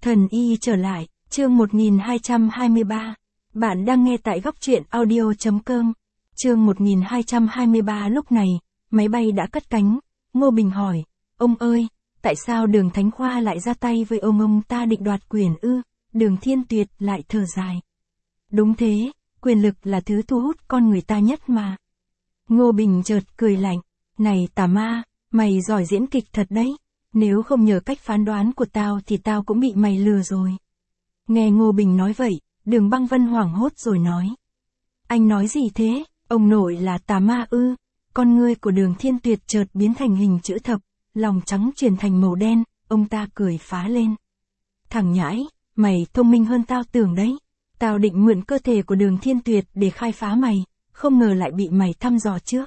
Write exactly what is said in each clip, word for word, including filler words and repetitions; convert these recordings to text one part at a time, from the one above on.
Thần y trở lại, chương một nghìn hai trăm hai mươi ba. Bạn đang nghe tại góc truyện audio chấm com. Chương một nghìn hai trăm hai mươi ba. Lúc này, máy bay đã cất cánh. Ngô Bình hỏi, ông ơi, tại sao Đường Thánh Khoa lại ra tay với ông ông ta định đoạt quyền ư? Đường Thiên Tuyệt lại thở dài. Đúng thế, quyền lực là thứ thu hút con người ta nhất mà. Ngô Bình chợt cười lạnh, này tà ma, mày giỏi diễn kịch thật đấy. Nếu không nhờ cách phán đoán của tao thì tao cũng bị mày lừa rồi. Nghe Ngô Bình nói vậy, Đường Băng Vân hoảng hốt rồi nói. Anh nói gì thế, ông nội là tà ma ư? Con ngươi của Đường Thiên Tuyệt chợt biến thành hình chữ thập, lòng trắng chuyển thành màu đen, ông ta cười phá lên. Thằng nhãi, mày thông minh hơn tao tưởng đấy. Tao định mượn cơ thể của Đường Thiên Tuyệt để khai phá mày, không ngờ lại bị mày thăm dò trước.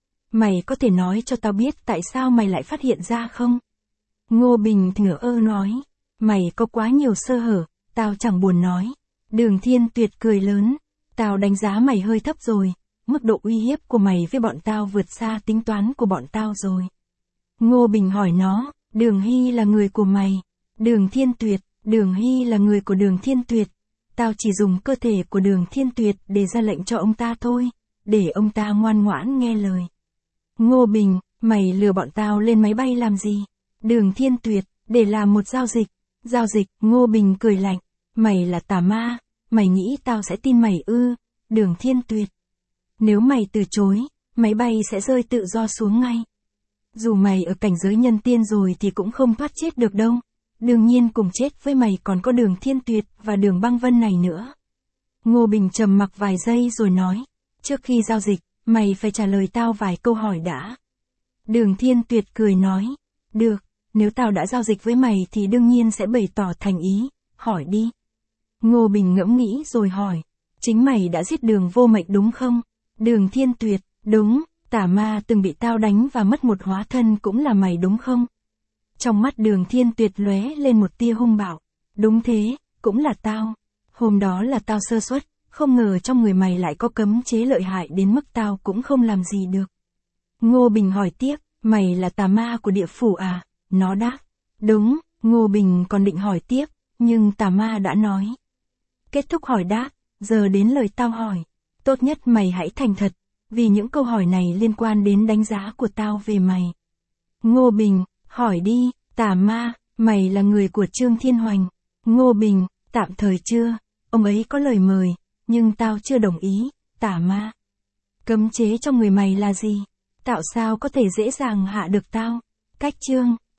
Mày có thể nói cho tao biết tại sao mày lại phát hiện ra không? Ngô Bình ngỡ ơ nói, mày có quá nhiều sơ hở, tao chẳng buồn nói. Đường Thiên Tuyệt cười lớn, tao đánh giá mày hơi thấp rồi, mức độ uy hiếp của mày với bọn tao vượt xa tính toán của bọn tao rồi. Ngô Bình hỏi nó, Đường Hy là người của mày. Đường Thiên Tuyệt, Đường Hy là người của Đường Thiên Tuyệt. Tao chỉ dùng cơ thể của Đường Thiên Tuyệt để ra lệnh cho ông ta thôi, để ông ta ngoan ngoãn nghe lời. Ngô Bình, mày lừa bọn tao lên máy bay làm gì? Đường Thiên Tuyệt, để làm một giao dịch. Giao dịch, Ngô Bình cười lạnh. Mày là tà ma, mày nghĩ tao sẽ tin mày ư? Đường Thiên Tuyệt. Nếu mày từ chối, máy bay sẽ rơi tự do xuống ngay. Dù mày ở cảnh giới nhân tiên rồi thì cũng không thoát chết được đâu. Đương nhiên cùng chết với mày còn có Đường Thiên Tuyệt và Đường Băng Vân này nữa. Ngô Bình trầm mặc vài giây rồi nói. Trước khi giao dịch, mày phải trả lời tao vài câu hỏi đã. Đường Thiên Tuyệt cười nói. Được. Nếu tao đã giao dịch với mày thì đương nhiên sẽ bày tỏ thành ý, hỏi đi. Ngô Bình ngẫm nghĩ rồi hỏi, chính mày đã giết Đường Vô Mệnh đúng không? Đường Thiên Tuyệt, đúng, tà ma từng bị tao đánh và mất một hóa thân cũng là mày đúng không? Trong mắt Đường Thiên Tuyệt lóe lên một tia hung bạo, đúng thế, cũng là tao. Hôm đó là tao sơ suất, không ngờ trong người mày lại có cấm chế lợi hại đến mức tao cũng không làm gì được. Ngô Bình hỏi tiếp, mày là tà ma của địa phủ à? Nó đáp, đúng. Ngô Bình còn định hỏi tiếp, nhưng tà ma đã nói. Kết thúc hỏi đáp, giờ đến lời tao hỏi. Tốt nhất mày hãy thành thật, vì những câu hỏi này liên quan đến đánh giá của tao về mày. Ngô Bình, hỏi đi, tà ma, mày là người của Trương Thiên Hoành. Ngô Bình, tạm thời chưa, ông ấy có lời mời, nhưng tao chưa đồng ý, tà ma. Cấm chế trong người mày là gì? Tạo sao có thể dễ dàng hạ được tao? Cách chương